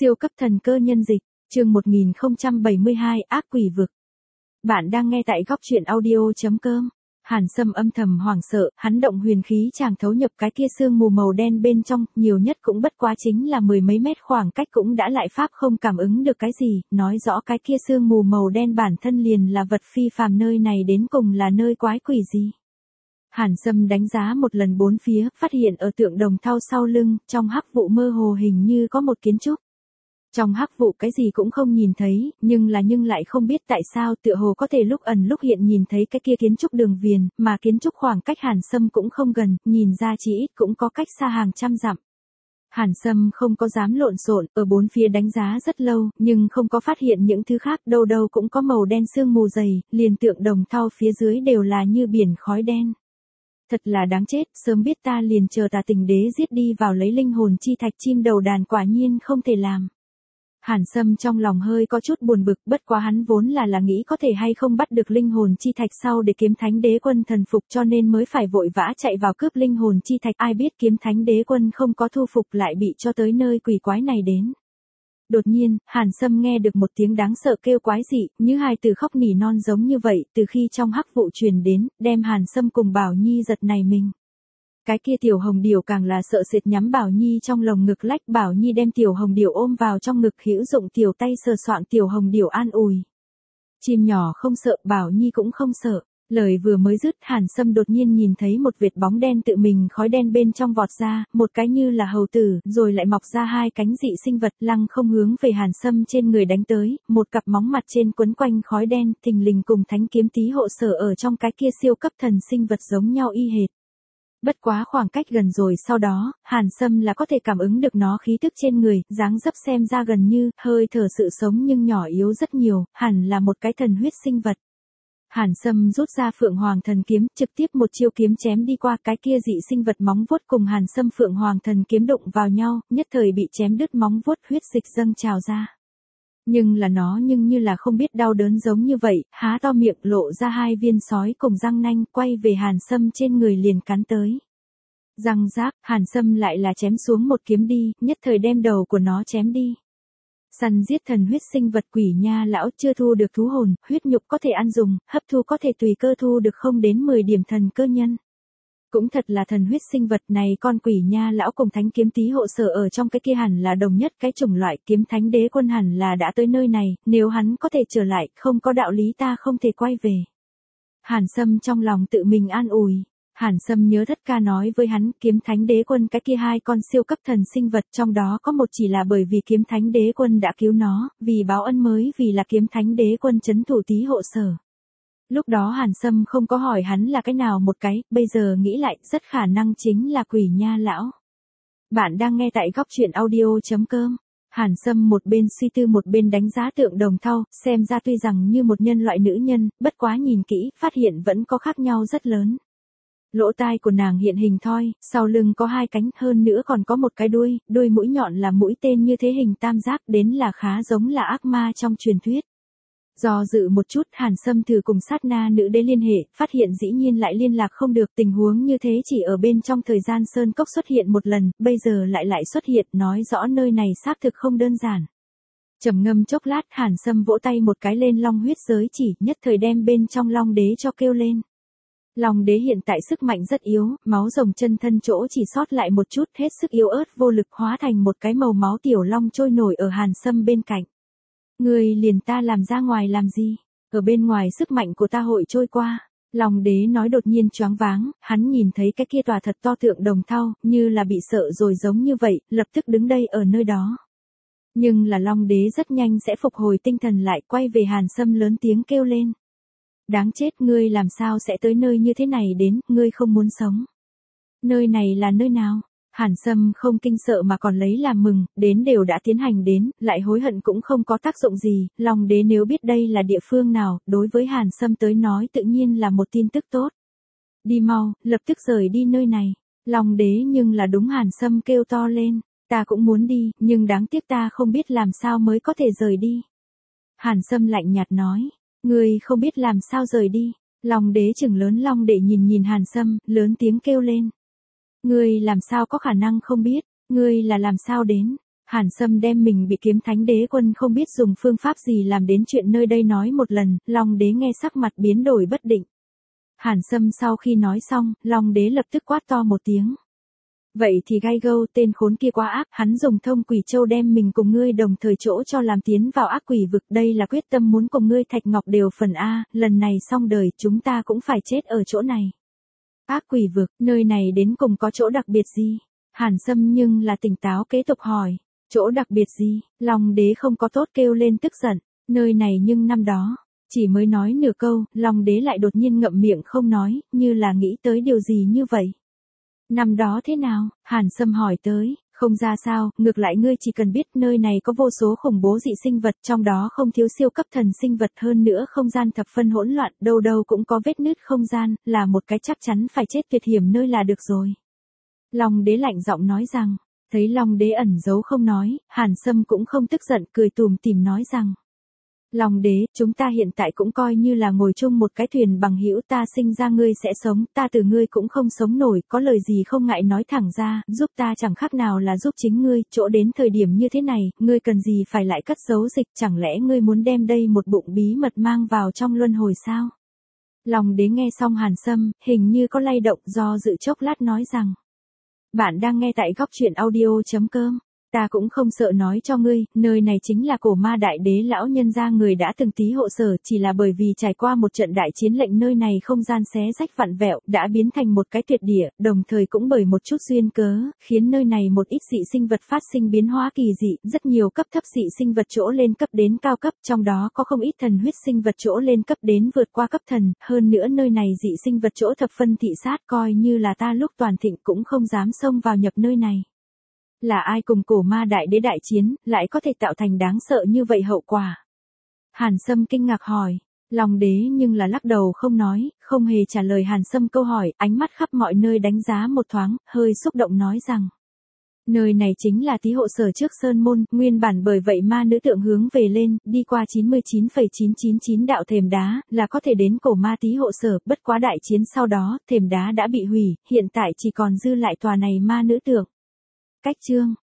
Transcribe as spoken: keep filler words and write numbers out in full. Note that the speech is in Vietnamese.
Siêu cấp thần cơ nhân dịch, chương một nghìn không trăm bảy mươi hai, ác quỷ vực. Bạn đang nghe tại góc truyện audio chấm com. Hàn Sâm âm thầm hoảng sợ, hắn động huyền khí chàng thấu nhập cái kia sương mù màu đen bên trong, nhiều nhất cũng bất quá chính là mười mấy mét khoảng cách cũng đã lại pháp không cảm ứng được cái gì, nói rõ cái kia sương mù màu đen bản thân liền là vật phi phàm, nơi này đến cùng là nơi quái quỷ gì. Hàn Sâm đánh giá một lần bốn phía, phát hiện ở tượng đồng thau sau lưng, trong hắc vụ mơ hồ hình như có một kiến trúc. Trong hắc vụ cái gì cũng không nhìn thấy, nhưng là nhưng lại không biết tại sao tựa hồ có thể lúc ẩn lúc hiện nhìn thấy cái kia kiến trúc đường viền, mà kiến trúc khoảng cách Hàn Sâm cũng không gần, nhìn ra chỉ ít cũng có cách xa hàng trăm dặm. Hàn Sâm không có dám lộn xộn, ở bốn phía đánh giá rất lâu, nhưng không có phát hiện những thứ khác, đâu đâu cũng có màu đen sương mù dày, liền tượng đồng thau phía dưới đều là như biển khói đen. Thật là đáng chết, sớm biết ta liền chờ Tà Tình Đế giết đi vào lấy linh hồn chi thạch, chim đầu đàn quả nhiên không thể làm. Hàn Sâm trong lòng hơi có chút buồn bực, bất quá hắn vốn là là nghĩ có thể hay không bắt được linh hồn chi thạch sau để kiếm thánh đế quân thần phục, cho nên mới phải vội vã chạy vào cướp linh hồn chi thạch, ai biết kiếm thánh đế quân không có thu phục lại bị cho tới nơi quỷ quái này đến. Đột nhiên, Hàn Sâm nghe được một tiếng đáng sợ kêu quái dị, như hài tử khóc nỉ non giống như vậy, từ khi trong hắc vụ truyền đến, đem Hàn Sâm cùng Bảo Nhi giật nảy mình. Cái kia tiểu hồng điểu càng là sợ sệt nhắm Bảo Nhi trong lồng ngực lách, Bảo Nhi đem tiểu hồng điểu ôm vào trong ngực, hữu dụng tiểu tay sờ soạng tiểu hồng điểu an ủi. Chim nhỏ không sợ, Bảo Nhi cũng không sợ. Lời vừa mới dứt, Hàn Sâm đột nhiên nhìn thấy một vệt bóng đen tự mình khói đen bên trong vọt ra, một cái như là hầu tử, rồi lại mọc ra hai cánh dị sinh vật, lăng không hướng về Hàn Sâm trên người đánh tới, một cặp móng mặt trên quấn quanh khói đen, thình lình cùng thánh kiếm tí hộ sở ở trong cái kia siêu cấp thần sinh vật giống nhau y hệt. Bất quá khoảng cách gần rồi sau đó, Hàn Sâm là có thể cảm ứng được nó khí tức trên người, dáng dấp xem ra gần như, hơi thở sự sống nhưng nhỏ yếu rất nhiều, hẳn là một cái thần huyết sinh vật. Hàn Sâm rút ra Phượng Hoàng Thần Kiếm, trực tiếp một chiêu kiếm chém đi qua, cái kia dị sinh vật móng vuốt cùng Hàn Sâm Phượng Hoàng Thần Kiếm đụng vào nhau, nhất thời bị chém đứt móng vuốt, huyết dịch dâng trào ra. Nhưng là nó nhưng như là không biết đau đớn giống như vậy, há to miệng lộ ra hai viên sói cùng răng nanh, quay về Hàn Sâm trên người liền cắn tới. Răng rác, Hàn Sâm lại là chém xuống một kiếm đi, nhất thời đem đầu của nó chém đi. Săn giết thần huyết sinh vật, quỷ nha lão chưa thu được thú hồn, huyết nhục có thể ăn dùng, hấp thu có thể tùy cơ thu được không đến mười điểm thần cơ nhân. Cũng thật là thần huyết sinh vật này, con quỷ nha lão cùng thánh kiếm tí hộ sở ở trong cái kia hẳn là đồng nhất cái chủng loại, kiếm thánh đế quân hẳn là đã tới nơi này, nếu hắn có thể trở lại, không có đạo lý ta không thể quay về. Hàn Sâm trong lòng tự mình an ủi. Hàn Sâm nhớ thất ca nói với hắn, kiếm thánh đế quân cái kia hai con siêu cấp thần sinh vật, trong đó có một chỉ là bởi vì kiếm thánh đế quân đã cứu nó, vì báo ân mới vì là kiếm thánh đế quân trấn thủ tí hộ sở. Lúc đó Hàn Sâm không có hỏi hắn là cái nào một cái, bây giờ nghĩ lại, rất khả năng chính là quỷ nha lão. Bạn đang nghe tại góc truyện audio chấm com. Hàn Sâm một bên suy tư một bên đánh giá tượng đồng thau, xem ra tuy rằng như một nhân loại nữ nhân, bất quá nhìn kỹ, phát hiện vẫn có khác nhau rất lớn. Lỗ tai của nàng hiện hình thoi, sau lưng có hai cánh, hơn nữa còn có một cái đuôi, đuôi mũi nhọn là mũi tên như thế hình tam giác, đến là khá giống là ác ma trong truyền thuyết. Do dự một chút, Hàn Sâm thử cùng sát na nữ đế liên hệ, phát hiện dĩ nhiên lại liên lạc không được, tình huống như thế chỉ ở bên trong thời gian sơn cốc xuất hiện một lần, bây giờ lại lại xuất hiện, nói rõ nơi này xác thực không đơn giản. Trầm ngâm chốc lát, Hàn Sâm vỗ tay một cái lên long huyết giới chỉ, nhất thời đem bên trong long đế cho kêu lên. Long đế hiện tại sức mạnh rất yếu, máu rồng chân thân chỗ chỉ sót lại một chút, hết sức yếu ớt vô lực, hóa thành một cái màu máu tiểu long trôi nổi ở Hàn Sâm bên cạnh. Người liền ta làm ra ngoài làm gì? Ở bên ngoài sức mạnh của ta hội trôi qua. Long đế nói đột nhiên choáng váng, hắn nhìn thấy cái kia tòa thật to tượng đồng thau, như là bị sợ rồi giống như vậy, lập tức đứng đây ở nơi đó. Nhưng là Long đế rất nhanh sẽ phục hồi tinh thần lại, quay về Hàn Sâm lớn tiếng kêu lên. Đáng chết, ngươi làm sao sẽ tới nơi như thế này đến, ngươi không muốn sống. Nơi này là nơi nào? Hàn Sâm không kinh sợ mà còn lấy làm mừng, đến đều đã tiến hành đến, lại hối hận cũng không có tác dụng gì, Long đế nếu biết đây là địa phương nào, đối với Hàn Sâm tới nói tự nhiên là một tin tức tốt. Đi mau, lập tức rời đi nơi này. Long đế nhưng là đúng, Hàn Sâm kêu to lên, ta cũng muốn đi, nhưng đáng tiếc ta không biết làm sao mới có thể rời đi. Hàn Sâm lạnh nhạt nói, ngươi không biết làm sao rời đi. Long đế chừng lớn long để nhìn nhìn Hàn Sâm, lớn tiếng kêu lên. Ngươi làm sao có khả năng không biết, ngươi là làm sao đến? Hàn Sâm đem mình bị Kiếm Thánh Đế Quân không biết dùng phương pháp gì làm đến chuyện nơi đây nói một lần, Long Đế nghe sắc mặt biến đổi bất định. Hàn Sâm sau khi nói xong, Long Đế lập tức quát to một tiếng. Vậy thì gai gâu, tên khốn kia quá ác, hắn dùng thông quỷ châu đem mình cùng ngươi đồng thời chỗ cho làm tiến vào ác quỷ vực, đây là quyết tâm muốn cùng ngươi Thạch Ngọc đều phần A, lần này xong đời, chúng ta cũng phải chết ở chỗ này. Ác quỷ vực, nơi này đến cùng có chỗ đặc biệt gì? Hàn Sâm nhưng là tỉnh táo kế tục hỏi, chỗ đặc biệt gì? Long Đế không có tốt kêu lên tức giận, nơi này nhưng năm đó, chỉ mới nói nửa câu, Long Đế lại đột nhiên ngậm miệng không nói, như là nghĩ tới điều gì như vậy. Năm đó thế nào? Hàn Sâm hỏi tới, không ra sao, ngược lại ngươi chỉ cần biết nơi này có vô số khủng bố dị sinh vật, trong đó không thiếu siêu cấp thần sinh vật, hơn nữa không gian thập phân hỗn loạn, đâu đâu cũng có vết nứt không gian, là một cái chắc chắn phải chết tuyệt hiểm nơi là được rồi. Long Đế lạnh giọng nói rằng, thấy Long Đế ẩn giấu không nói, Hàn Sâm cũng không tức giận, cười tùm tìm nói rằng. Long Đế, chúng ta hiện tại cũng coi như là ngồi chung một cái thuyền bằng hữu, ta sinh ra ngươi sẽ sống, ta từ ngươi cũng không sống nổi, có lời gì không ngại nói thẳng ra, giúp ta chẳng khác nào là giúp chính ngươi, chỗ đến thời điểm như thế này, ngươi cần gì phải lại cất giấu dịch, chẳng lẽ ngươi muốn đem đây một bụng bí mật mang vào trong luân hồi sao? Long Đế nghe xong Hàn Sâm, hình như có lay động, do dự chốc lát nói rằng. Bạn đang nghe tại góc truyện audio chấm com. Ta cũng không sợ nói cho ngươi, nơi này chính là cổ ma đại đế lão nhân gia người đã từng tí hộ sở, chỉ là bởi vì trải qua một trận đại chiến lệnh nơi này không gian xé rách vặn vẹo, đã biến thành một cái tuyệt địa, đồng thời cũng bởi một chút duyên cớ, khiến nơi này một ít dị sinh vật phát sinh biến hóa kỳ dị, rất nhiều cấp thấp dị sinh vật chỗ lên cấp đến cao cấp, trong đó có không ít thần huyết sinh vật chỗ lên cấp đến vượt qua cấp thần, hơn nữa nơi này dị sinh vật chỗ thập phân thị sát, coi như là ta lúc toàn thịnh cũng không dám xông vào nhập nơi này. Là ai cùng cổ ma đại đế đại chiến, lại có thể tạo thành đáng sợ như vậy hậu quả? Hàn Sâm kinh ngạc hỏi. Long Đế nhưng là lắc đầu không nói, không hề trả lời Hàn Sâm câu hỏi, ánh mắt khắp mọi nơi đánh giá một thoáng, hơi xúc động nói rằng. Nơi này chính là tí hộ sở trước Sơn Môn, nguyên bản bởi vậy ma nữ tượng hướng về lên, đi qua chín mươi chín phẩy chín chín chín đạo thềm đá, là có thể đến cổ ma tí hộ sở, bất quá đại chiến sau đó, thềm đá đã bị hủy, hiện tại chỉ còn dư lại tòa này ma nữ tượng. Cách chương